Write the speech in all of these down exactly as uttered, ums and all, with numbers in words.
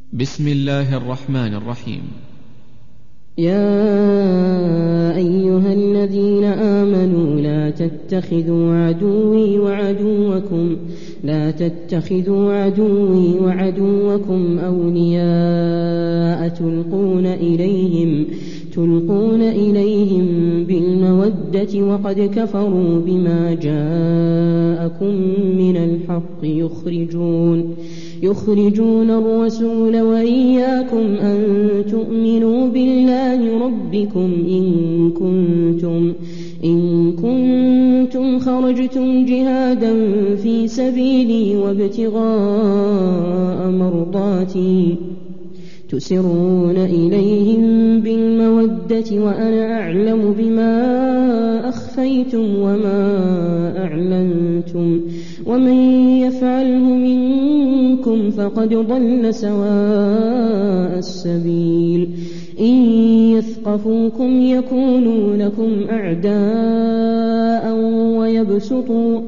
بسم الله الرحمن الرحيم. يا أيها الذين آمنوا لا تتخذوا عدوي وعدوكم لا تتخذوا عدوي وعدوكم أولياء تلقون إليهم تلقون إليهم بالمودة وقد كفروا بما جاءكم من الحق يخرجون يخرجون الرسول وإياكم أن تؤمنوا بالله ربكم إن كنتم إن كنتم خرجتم جهادا في سبيلي وابتغاء مرضاتي تسرون إليهم بالمودة وأنا أعلم بما أخفيتم وما أعلنتم ومن يفعله منكم فقد ضل سواء السبيل إن يثقفوكم يكونوا لكم أعداء ويبسطوا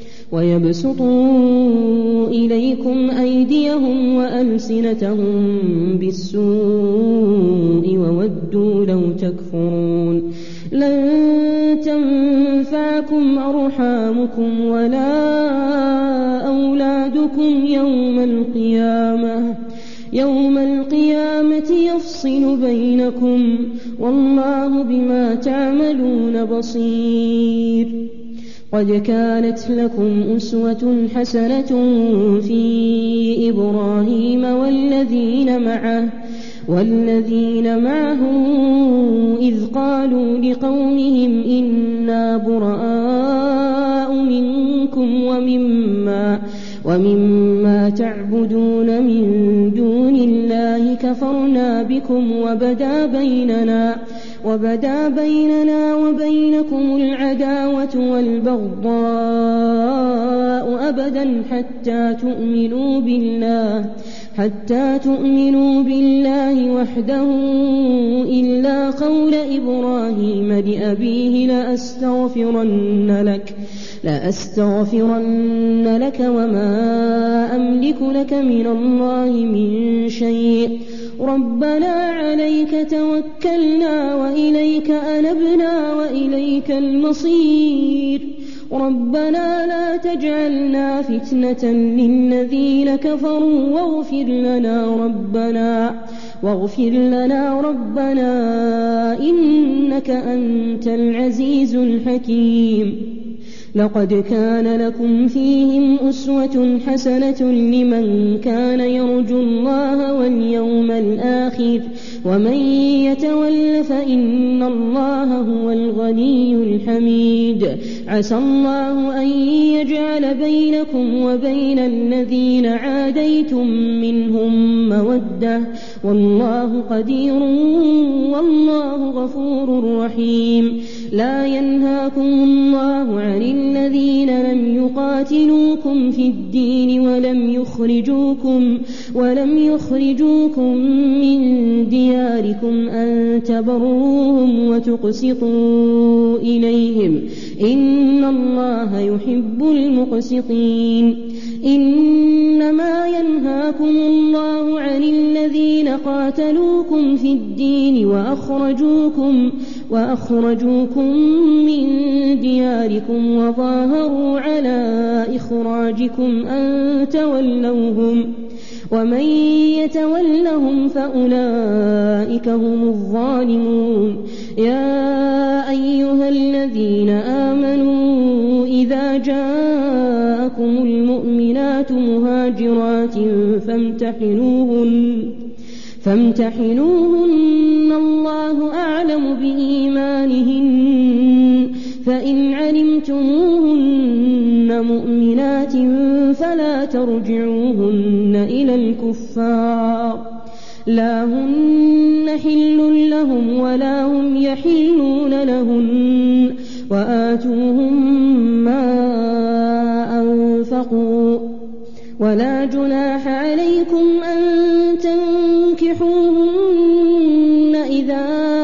ويبسطوا إليكم أيديهم وألسنتهم بالسوء وودوا لو تكفرون لن تنفعكم أرحامكم ولا أولادكم يوم القيامة يوم القيامة يفصل بينكم والله بما تعملون بصير. قد كانت لكم أسوة حسنة في إبراهيم والذين معه والذين معه إذ قالوا لقومهم إنا براء منكم ومما ومما تعبدون من دون الله كفرنا بكم وبدا بيننا وبدا بيننا وبينكم العداوة والبغضاء أبدا حتى تؤمنوا بالله حتى تؤمنوا بالله وحده إلا قول إبراهيم لأبيه لأستغفرن لك لأستغفرن لك وما أملك لك من الله من شيء ربنا عليك توكلنا وإليك أنبنا وإليك المصير ربنا لا تجعلنا فتنة للذين كفروا واغفر لنا ربنا واغفر لنا ربنا إنك أنت العزيز الحكيم. لقد كان لكم فيهم أسوة حسنة لمن كان يرجو الله واليوم الآخر ومن يتول فإن الله هو الغني الحميد. عسى الله أن يجعل بينكم وبين الذين عاديتم منهم مودة والله قدير والله غفور رحيم. لا ينهاكم الله عن الذين لم يقاتلوكم في الدين ولم يخرجوكم ولم يخرجوكم من دياركم أن تبروهم وتقسطوا إليهم إن الله يحب المقسطين. إنما ينهاكم الله عن الذين قاتلوكم في الدين وأخرجوكم وأخرجوكم من دياركم وظاهروا على إخراجكم أن تولوهم ومن يتولهم فأولئك هم الظالمون. يا أيها الذين آمنوا إذا جاءكم المؤمنات مهاجرات فامتحنوهن فامتحنوهن الله أعلم بإيمانهن فإن علمتموهن مؤمنات فلا ترجعوهن إلى الكفار لا هن حل لهم ولا هم يحلون لهن وآتوهم ما أنفقوا ولا جناح عليكم أن تنكحوهن إذا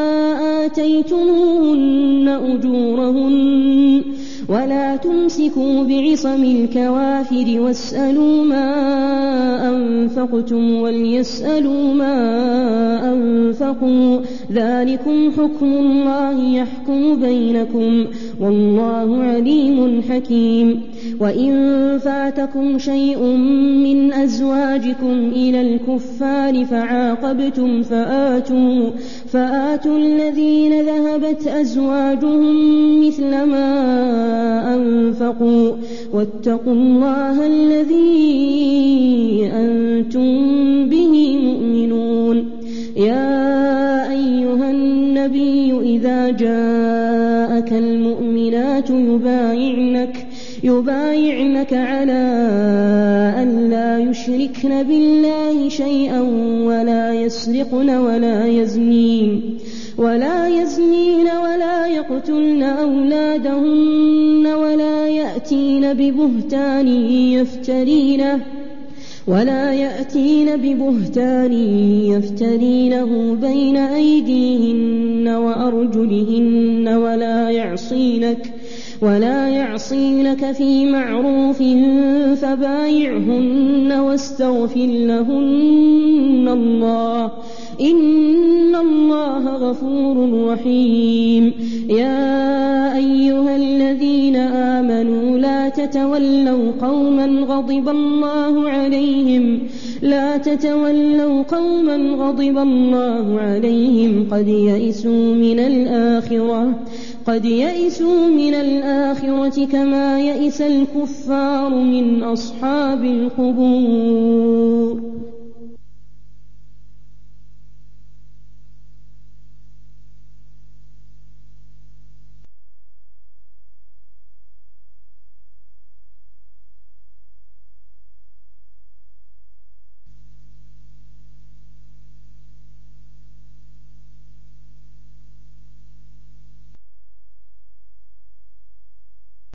آتيتموهن أجورهن ولا تمسكوا بعصم الكوافر واسألوا ما أنفقتم وليسألوا ما أنفقوا ذلكم حكم الله يحكم بينكم والله عليم حكيم وإن فاتكم شيء من أزواجكم إلى الكفار فعاقبتم فآتوا, فآتوا الذين ذهبت أزواجهم مثل ما أنفقوا واتقوا الله الذي أنتم به مؤمنون. يا أيها النبي إذا جاءك المؤمنات يبايعنك يبايعنك على أن لا يشركن بالله شيئا ولا يسرقن ولا يزنين ولا يزنين ولا يقتلن أولادهن ولا يأتين ببهتان يفترينه ولا يأتين ببهتان يفترينه بين أيديهن وأرجلهن ولا يعصينك ولا يعصينك في معروف فبايعهن واستغفر لهن الله إن الله غفور رحيم. يا أيها الذين آمنوا لا تتولوا قوما غضب الله عليهم لا تتولوا قوما غضب الله عليهم قد يئسوا من الآخرة قد يئسوا من الآخرة كما يئس الكفار من أصحاب القبور.